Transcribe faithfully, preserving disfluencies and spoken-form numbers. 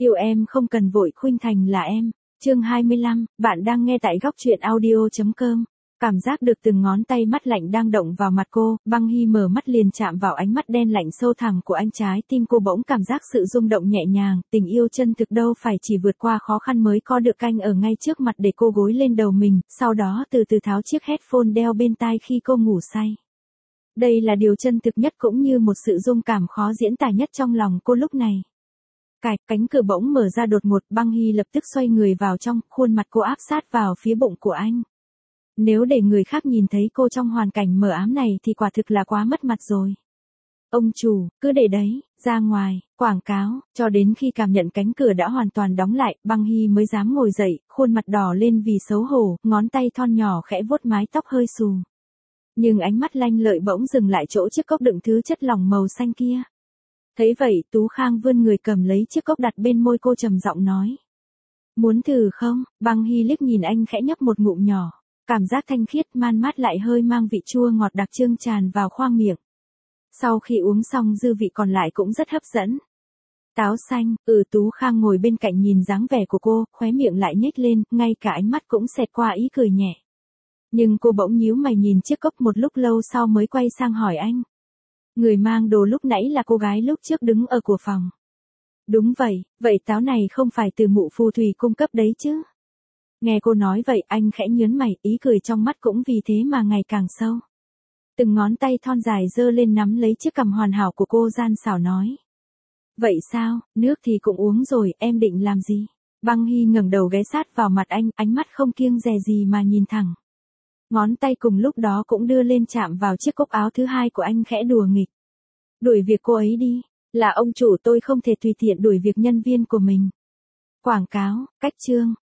Yêu em không cần vội, khuynh thành là em. Chương hai mươi lăm, bạn đang nghe tại góc truyện audio chấm com. Cảm giác được từng ngón tay mắt lạnh đang động vào mặt cô, Băng Hy mở mắt liền chạm vào ánh mắt đen lạnh sâu thẳm của anh, trái tim cô bỗng cảm giác sự rung động nhẹ nhàng, tình yêu chân thực đâu phải chỉ vượt qua khó khăn mới có được, canh ở ngay trước mặt để cô gối lên đầu mình, sau đó từ từ tháo chiếc headphone đeo bên tai khi cô ngủ say. Đây là điều chân thực nhất cũng như một sự rung cảm khó diễn tả nhất trong lòng cô lúc này. Cạch, cánh cửa bỗng mở ra đột ngột, Băng Hy lập tức xoay người vào trong, khuôn mặt cô áp sát vào phía bụng của anh. Nếu để người khác nhìn thấy cô trong hoàn cảnh mờ ám này thì quả thực là quá mất mặt rồi. Ông chủ, cứ để đấy, ra ngoài, quảng cáo, cho đến khi cảm nhận cánh cửa đã hoàn toàn đóng lại, Băng Hy mới dám ngồi dậy, khuôn mặt đỏ lên vì xấu hổ, ngón tay thon nhỏ khẽ vuốt mái tóc hơi xù. Nhưng ánh mắt lanh lợi bỗng dừng lại chỗ chiếc cốc đựng thứ chất lỏng màu xanh kia. Thấy vậy, Tú Khang vươn người cầm lấy chiếc cốc đặt bên môi cô, trầm giọng nói. Muốn thử không? Băng Hy liếc nhìn anh khẽ nhấp một ngụm nhỏ. Cảm giác thanh khiết man mát lại hơi mang vị chua ngọt đặc trưng tràn vào khoang miệng. Sau khi uống xong dư vị còn lại cũng rất hấp dẫn. Táo xanh, ừ. Tú Khang ngồi bên cạnh nhìn dáng vẻ của cô, khóe miệng lại nhếch lên, ngay cả ánh mắt cũng xẹt qua ý cười nhẹ. Nhưng cô bỗng nhíu mày nhìn chiếc cốc một lúc lâu sau mới quay sang hỏi anh. Người mang đồ lúc nãy là cô gái lúc trước đứng ở cửa phòng. Đúng vậy, vậy táo này không phải từ mụ phù thủy cung cấp đấy chứ? Nghe cô nói vậy, anh khẽ nhớn mày, ý cười trong mắt cũng vì thế mà ngày càng sâu. Từng ngón tay thon dài giơ lên nắm lấy chiếc cằm hoàn hảo của cô, gian xảo nói. Vậy sao, nước thì cũng uống rồi, em định làm gì? Băng Hy ngẩng đầu ghé sát vào mặt anh, ánh mắt không kiêng dè gì mà nhìn thẳng. Ngón tay cùng lúc đó cũng đưa lên chạm vào chiếc cúc áo thứ hai của anh, khẽ đùa nghịch. Đuổi việc cô ấy đi, là ông chủ, tôi không thể tùy tiện đuổi việc nhân viên của mình. Quảng cáo, cách chương,